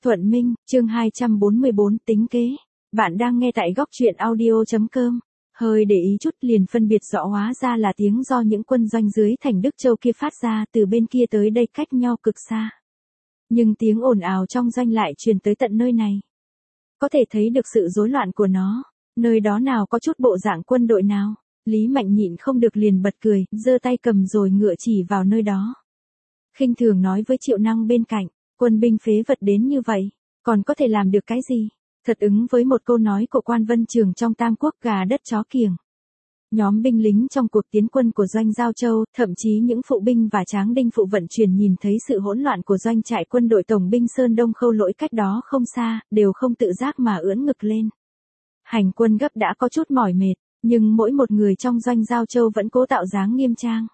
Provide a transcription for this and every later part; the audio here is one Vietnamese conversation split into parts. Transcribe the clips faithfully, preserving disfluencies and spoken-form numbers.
Thuận Minh, chương hai trăm bốn mươi bốn tính kế. Bạn đang nghe tại góc truyện audio.com. Hơi để ý chút liền phân biệt rõ hóa ra là tiếng do những quân doanh dưới thành Đức Châu kia phát ra từ bên kia tới đây cách nhau cực xa. Nhưng tiếng ồn ào trong doanh lại truyền tới tận nơi này. Có thể thấy được sự rối loạn của nó, nơi đó nào có chút bộ dạng quân đội nào. Lý Mạnh nhịn không được liền bật cười, giơ tay cầm rồi ngựa chỉ vào nơi đó. Khinh thường nói với Triệu Năng bên cạnh, quân binh phế vật đến như vậy, còn có thể làm được cái gì? Thật ứng với một câu nói của quan Vân Trường trong Tam Quốc gà đất chó kiểng. Nhóm binh lính trong cuộc tiến quân của doanh Giao Châu, thậm chí những phụ binh và tráng đinh phụ vận chuyển nhìn thấy sự hỗn loạn của doanh trại quân đội tổng binh Sơn Đông Khâu Lỗi cách đó không xa, đều không tự giác mà ưỡn ngực lên. Hành quân gấp đã có chút mỏi mệt, nhưng mỗi một người trong doanh Giao Châu vẫn cố tạo dáng nghiêm trang.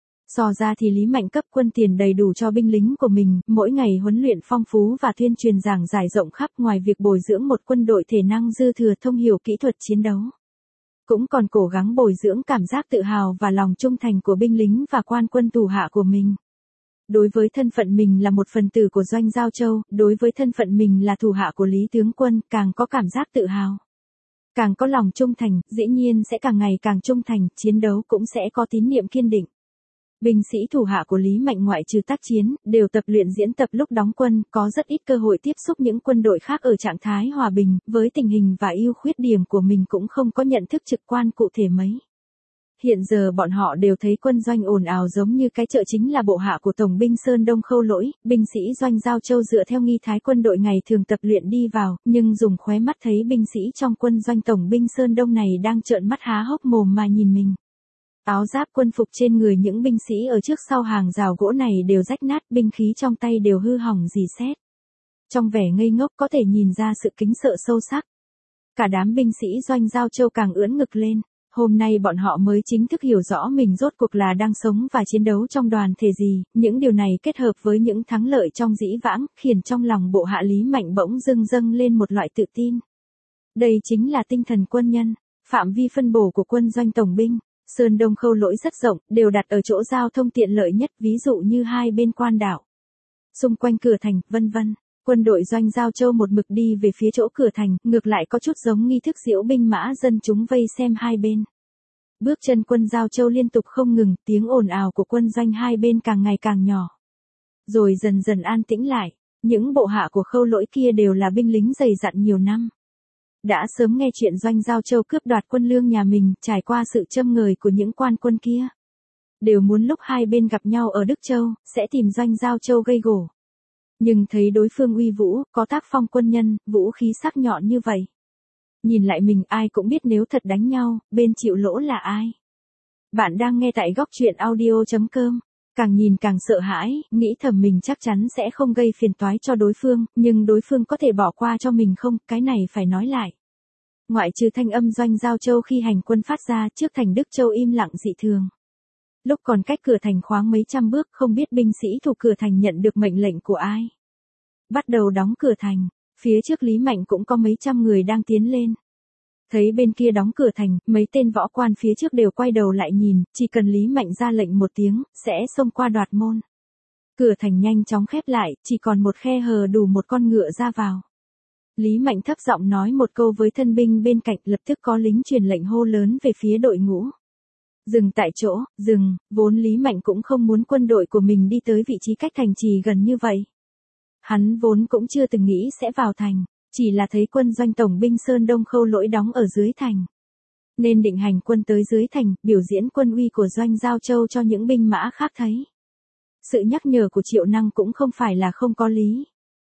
So ra thì Lý Mạnh cấp quân tiền đầy đủ cho binh lính của mình, mỗi ngày huấn luyện phong phú và tuyên truyền giảng giải rộng khắp ngoài việc bồi dưỡng một quân đội thể năng dư thừa thông hiểu kỹ thuật chiến đấu. Cũng còn cố gắng bồi dưỡng cảm giác tự hào và lòng trung thành của binh lính và quan quân thủ hạ của mình. Đối với thân phận mình là một phần tử của doanh Giao Châu, đối với thân phận mình là thủ hạ của Lý tướng quân, càng có cảm giác tự hào. Càng có lòng trung thành, dĩ nhiên sẽ càng ngày càng trung thành, chiến đấu cũng sẽ có tín niệm kiên định. Binh sĩ thủ hạ của Lý Mạnh ngoại trừ tác chiến, đều tập luyện diễn tập lúc đóng quân, có rất ít cơ hội tiếp xúc những quân đội khác ở trạng thái hòa bình, với tình hình và ưu khuyết điểm của mình cũng không có nhận thức trực quan cụ thể mấy. Hiện giờ bọn họ đều thấy quân doanh ồn ào giống như cái chợ chính là bộ hạ của Tổng binh Sơn Đông Khâu Lỗi, binh sĩ doanh Giao Châu dựa theo nghi thái quân đội ngày thường tập luyện đi vào, nhưng dùng khóe mắt thấy binh sĩ trong quân doanh Tổng binh Sơn Đông này đang trợn mắt há hốc mồm mà nhìn mình. Áo giáp quân phục trên người những binh sĩ ở trước sau hàng rào gỗ này đều rách nát, binh khí trong tay đều hư hỏng rỉ sét. Trong vẻ ngây ngốc có thể nhìn ra sự kính sợ sâu sắc. Cả đám binh sĩ doanh Giao Châu càng ưỡn ngực lên, hôm nay bọn họ mới chính thức hiểu rõ mình rốt cuộc là đang sống và chiến đấu trong đoàn thể gì, những điều này kết hợp với những thắng lợi trong dĩ vãng, khiến trong lòng bộ hạ Lý Mạnh bỗng dưng dâng lên một loại tự tin. Đây chính là tinh thần quân nhân, phạm vi phân bổ của quân doanh tổng binh. Sơn Đông Khâu Lỗi rất rộng, đều đặt ở chỗ giao thông tiện lợi nhất, ví dụ như hai bên quan đảo, xung quanh cửa thành, vân vân. Quân đội doanh Giao Châu một mực đi về phía chỗ cửa thành, ngược lại có chút giống nghi thức diễu binh mã dân chúng vây xem hai bên. Bước chân quân Giao Châu liên tục không ngừng, tiếng ồn ào của quân doanh hai bên càng ngày càng nhỏ. Rồi dần dần an tĩnh lại, những bộ hạ của Khâu Lỗi kia đều là binh lính dày dặn nhiều năm. Đã sớm nghe chuyện doanh Giao Châu cướp đoạt quân lương nhà mình, trải qua sự châm ngời của những quan quân kia. Đều muốn lúc hai bên gặp nhau ở Đức Châu, sẽ tìm doanh Giao Châu gây gổ. Nhưng thấy đối phương uy vũ, có tác phong quân nhân, vũ khí sắc nhọn như vậy. Nhìn lại mình ai cũng biết nếu thật đánh nhau, bên chịu lỗ là ai. Bạn đang nghe tại góc truyện audio.com. Càng nhìn càng sợ hãi, nghĩ thầm mình chắc chắn sẽ không gây phiền toái cho đối phương, nhưng đối phương có thể bỏ qua cho mình không, cái này phải nói lại. Ngoại trừ thanh âm doanh Giao Châu khi hành quân phát ra, trước thành Đức Châu im lặng dị thường. Lúc còn cách cửa thành khoáng mấy trăm bước, không biết binh sĩ thủ cửa thành nhận được mệnh lệnh của ai. Bắt đầu đóng cửa thành, phía trước Lý Mạnh cũng có mấy trăm người đang tiến lên. Thấy bên kia đóng cửa thành, mấy tên võ quan phía trước đều quay đầu lại nhìn, chỉ cần Lý Mạnh ra lệnh một tiếng, sẽ xông qua đoạt môn. Cửa thành nhanh chóng khép lại, chỉ còn một khe hở đủ một con ngựa ra vào. Lý Mạnh thấp giọng nói một câu với thân binh bên cạnh, lập tức có lính truyền lệnh hô lớn về phía đội ngũ. Dừng tại chỗ, dừng, vốn Lý Mạnh cũng không muốn quân đội của mình đi tới vị trí cách thành trì gần như vậy. Hắn vốn cũng chưa từng nghĩ sẽ vào thành. Chỉ là thấy quân doanh tổng binh Sơn Đông Khâu Lỗi đóng ở dưới thành. Nên định hành quân tới dưới thành, biểu diễn quân uy của doanh Giao Châu cho những binh mã khác thấy. Sự nhắc nhở của Triệu Năng cũng không phải là không có lý.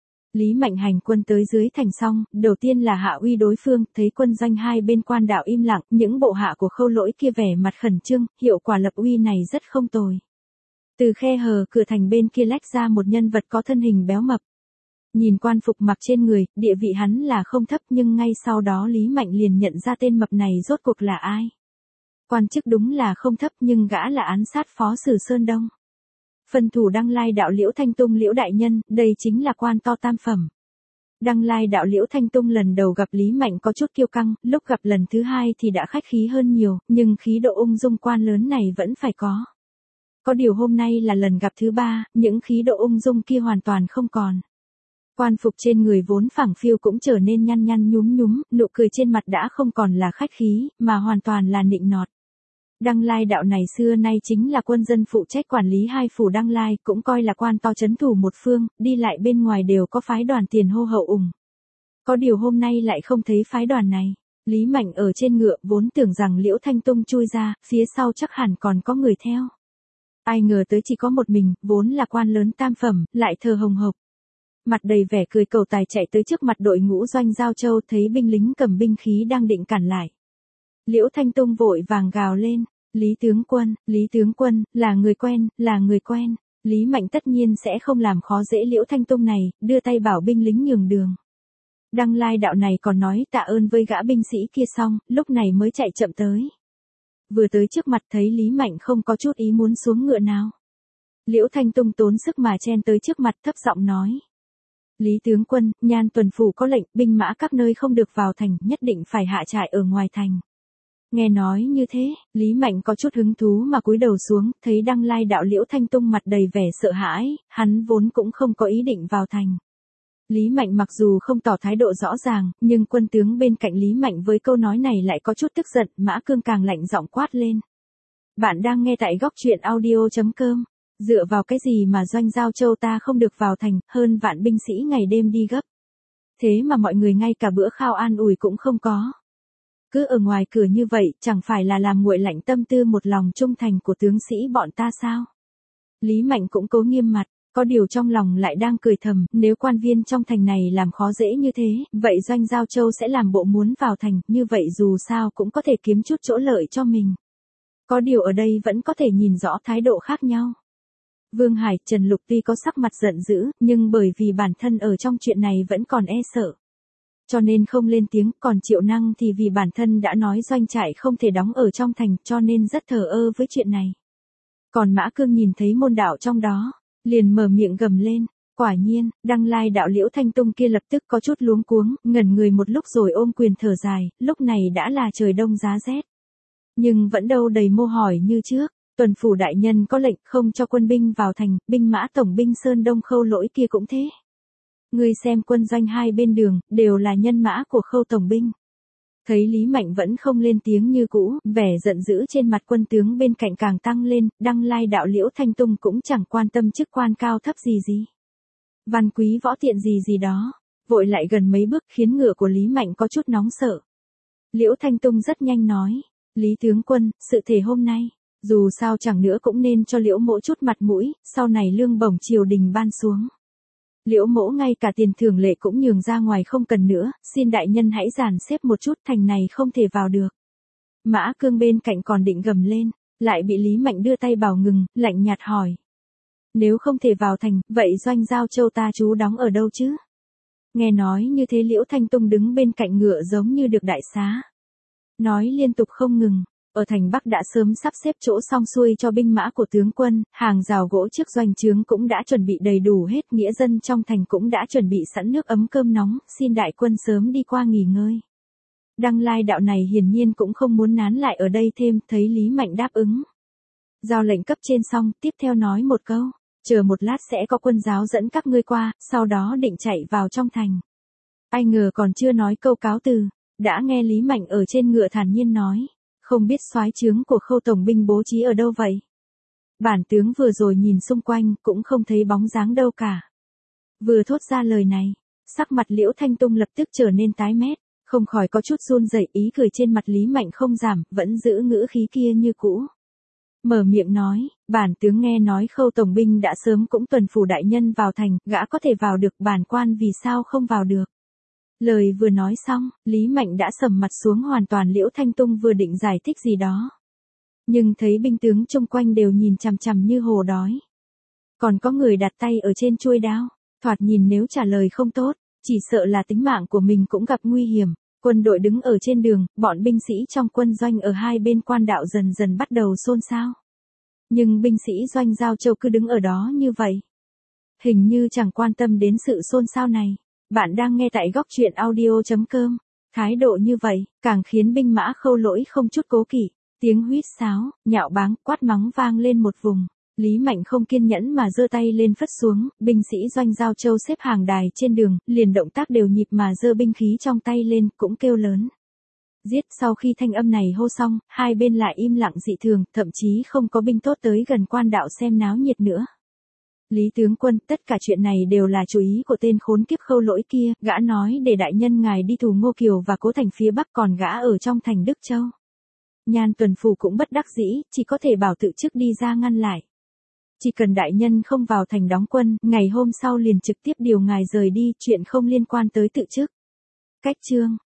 Lý Mạnh hành quân tới dưới thành xong, đầu tiên là hạ uy đối phương, thấy quân doanh hai bên quan đạo im lặng, những bộ hạ của Khâu Lỗi kia vẻ mặt khẩn trương, hiệu quả lập uy này rất không tồi. Từ khe hở cửa thành bên kia lách ra một nhân vật có thân hình béo mập. Nhìn quan phục mặc trên người, địa vị hắn là không thấp, nhưng ngay sau đó Lý Mạnh liền nhận ra tên mập này rốt cuộc là ai. Quan chức đúng là không thấp, nhưng gã là án sát phó sử Sơn Đông. Phân thủ Đăng Lai đạo Liễu Thanh Tung Liễu đại nhân, đây chính là quan to tam phẩm. Đăng Lai đạo Liễu Thanh Tung lần đầu gặp Lý Mạnh có chút kiêu căng, lúc gặp lần thứ hai thì đã khách khí hơn nhiều, nhưng khí độ ung dung quan lớn này vẫn phải có. Có điều hôm nay là lần gặp thứ ba, những khí độ ung dung kia hoàn toàn không còn. Quan phục trên người vốn phẳng phiu cũng trở nên nhăn nhăn nhúm nhúm, nụ cười trên mặt đã không còn là khách khí, mà hoàn toàn là nịnh nọt. Đăng Lai đạo này xưa nay chính là quân dân phụ trách quản lý hai phủ Đăng Lai, cũng coi là quan to chấn thủ một phương, đi lại bên ngoài đều có phái đoàn tiền hô hậu ủng. Có điều hôm nay lại không thấy phái đoàn này. Lý Mạnh ở trên ngựa vốn tưởng rằng Liễu Thanh Tung chui ra, phía sau chắc hẳn còn có người theo. Ai ngờ tới chỉ có một mình, vốn là quan lớn tam phẩm, lại thờ hồng hộc. Mặt đầy vẻ cười cầu tài chạy tới trước mặt đội ngũ Doanh Giao Châu, thấy binh lính cầm binh khí đang định cản lại. Liễu Thanh Tung vội vàng gào lên, Lý tướng quân, Lý tướng quân, là người quen, là người quen. Lý Mạnh tất nhiên sẽ không làm khó dễ Liễu Thanh Tung này, đưa tay bảo binh lính nhường đường. Đăng Lai đạo này còn nói tạ ơn với gã binh sĩ kia xong, lúc này mới chạy chậm tới. Vừa tới trước mặt thấy Lý Mạnh không có chút ý muốn xuống ngựa nào. Liễu Thanh Tung tốn sức mà chen tới trước mặt thấp giọng nói. Lý tướng quân, Nhan tuần phủ có lệnh, binh mã các nơi không được vào thành, nhất định phải hạ trại ở ngoài thành. Nghe nói như thế, Lý Mạnh có chút hứng thú mà cúi đầu xuống, thấy Đăng Lai đạo Liễu Thanh Tung mặt đầy vẻ sợ hãi, hắn vốn cũng không có ý định vào thành. Lý Mạnh mặc dù không tỏ thái độ rõ ràng, nhưng quân tướng bên cạnh Lý Mạnh với câu nói này lại có chút tức giận, Mã Cương càng lạnh giọng quát lên. Bạn đang nghe tại góc truyện audio chấm com. Dựa vào cái gì mà Doanh Giao Châu ta không được vào thành, hơn vạn binh sĩ ngày đêm đi gấp. Thế mà mọi người ngay cả bữa khao an ủi cũng không có. Cứ ở ngoài cửa như vậy, chẳng phải là làm nguội lạnh tâm tư một lòng trung thành của tướng sĩ bọn ta sao? Lý Mạnh cũng cố nghiêm mặt, có điều trong lòng lại đang cười thầm, nếu quan viên trong thành này làm khó dễ như thế, vậy Doanh Giao Châu sẽ làm bộ muốn vào thành, như vậy dù sao cũng có thể kiếm chút chỗ lợi cho mình. Có điều ở đây vẫn có thể nhìn rõ thái độ khác nhau. Vương Hải, Trần Lục tuy có sắc mặt giận dữ, nhưng bởi vì bản thân ở trong chuyện này vẫn còn e sợ. Cho nên không lên tiếng, còn Triệu Năng thì vì bản thân đã nói doanh trại không thể đóng ở trong thành, cho nên rất thờ ơ với chuyện này. Còn Mã Cương nhìn thấy môn đạo trong đó, liền mở miệng gầm lên, quả nhiên, Đăng Lai đạo Liễu Thanh Tung kia lập tức có chút luống cuống, ngẩn người một lúc rồi ôm quyền thở dài, lúc này đã là trời đông giá rét. Nhưng vẫn đâu đầy mô hỏi như trước. Tuần phủ đại nhân có lệnh không cho quân binh vào thành, binh mã tổng binh Sơn Đông Khâu Lỗi kia cũng thế. Ngươi xem quân doanh hai bên đường, đều là nhân mã của Khâu tổng binh. Thấy Lý Mạnh vẫn không lên tiếng như cũ, vẻ giận dữ trên mặt quân tướng bên cạnh càng tăng lên, Đăng Lai đạo Liễu Thanh Tung cũng chẳng quan tâm chức quan cao thấp gì gì. Văn quý võ tiện gì gì đó, vội lại gần mấy bước khiến ngựa của Lý Mạnh có chút nóng sợ. Liễu Thanh Tung rất nhanh nói, Lý tướng quân, sự thể hôm nay. Dù sao chẳng nữa cũng nên cho Liễu mỗ chút mặt mũi, sau này lương bổng triều đình ban xuống. Liễu mỗ ngay cả tiền thưởng lệ cũng nhường ra ngoài không cần nữa, xin đại nhân hãy dàn xếp một chút, thành này không thể vào được. Mã Cương bên cạnh còn định gầm lên, lại bị Lý Mạnh đưa tay bảo ngừng, lạnh nhạt hỏi. Nếu không thể vào thành, vậy Doanh Giao Châu ta trú đóng ở đâu chứ? Nghe nói như thế Liễu Thanh Tung đứng bên cạnh ngựa giống như được đại xá. Nói liên tục không ngừng. Ở thành Bắc đã sớm sắp xếp chỗ xong xuôi cho binh mã của tướng quân, hàng rào gỗ trước doanh trướng cũng đã chuẩn bị đầy đủ hết, nghĩa dân trong thành cũng đã chuẩn bị sẵn nước ấm cơm nóng, xin đại quân sớm đi qua nghỉ ngơi. Đăng Lai đạo này hiển nhiên cũng không muốn nán lại ở đây thêm, thấy Lý Mạnh đáp ứng. Giao lệnh cấp trên xong, tiếp theo nói một câu, chờ một lát sẽ có quân giáo dẫn các ngươi qua, sau đó định chạy vào trong thành. Ai ngờ còn chưa nói câu cáo từ, đã nghe Lý Mạnh ở trên ngựa thản nhiên nói. Không biết soái trướng của Khâu tổng binh bố trí ở đâu vậy? Bản tướng vừa rồi nhìn xung quanh cũng không thấy bóng dáng đâu cả. Vừa thốt ra lời này, sắc mặt Liễu Thanh Tung lập tức trở nên tái mét, không khỏi có chút run rẩy, ý cười trên mặt Lý Mạnh không giảm, vẫn giữ ngữ khí kia như cũ. Mở miệng nói, bản tướng nghe nói Khâu tổng binh đã sớm cũng tuần phủ đại nhân vào thành, gã có thể vào được, bản quan vì sao không vào được? Lời vừa nói xong, Lý Mạnh đã sầm mặt xuống hoàn toàn. Liễu Thanh Tung vừa định giải thích gì đó. Nhưng thấy binh tướng chung quanh đều nhìn chằm chằm như hổ đói. Còn có người đặt tay ở trên chuôi đao, thoạt nhìn nếu trả lời không tốt, chỉ sợ là tính mạng của mình cũng gặp nguy hiểm. Quân đội đứng ở trên đường, bọn binh sĩ trong quân doanh ở hai bên quan đạo dần dần bắt đầu xôn xao. Nhưng binh sĩ Doanh Giao Châu cứ đứng ở đó như vậy. Hình như chẳng quan tâm đến sự xôn xao này. Bạn đang nghe tại góc truyện audio chấm com. Thái độ như vậy, càng khiến binh mã Khâu Lỗi không chút cố kỵ. Tiếng huýt sáo, nhạo báng, quát mắng vang lên một vùng. Lý Mạnh không kiên nhẫn mà giơ tay lên phất xuống, binh sĩ Doanh Giao Châu xếp hàng đài trên đường, liền động tác đều nhịp mà giơ binh khí trong tay lên, cũng kêu lớn. Giết. Sau khi thanh âm này hô xong, hai bên lại im lặng dị thường, thậm chí không có binh tốt tới gần quan đạo xem náo nhiệt nữa. Lý tướng quân, tất cả chuyện này đều là chủ ý của tên khốn kiếp Khâu Lỗi kia, gã nói để đại nhân ngài đi tù Ngô Kiều và Cố Thành phía Bắc, còn gã ở trong thành Đức Châu. Nhan Tuần Phủ cũng bất đắc dĩ, chỉ có thể bảo tự chức đi ra ngăn lại. Chỉ cần đại nhân không vào thành đóng quân, ngày hôm sau liền trực tiếp điều ngài rời đi, chuyện không liên quan tới tự chức. Cách chương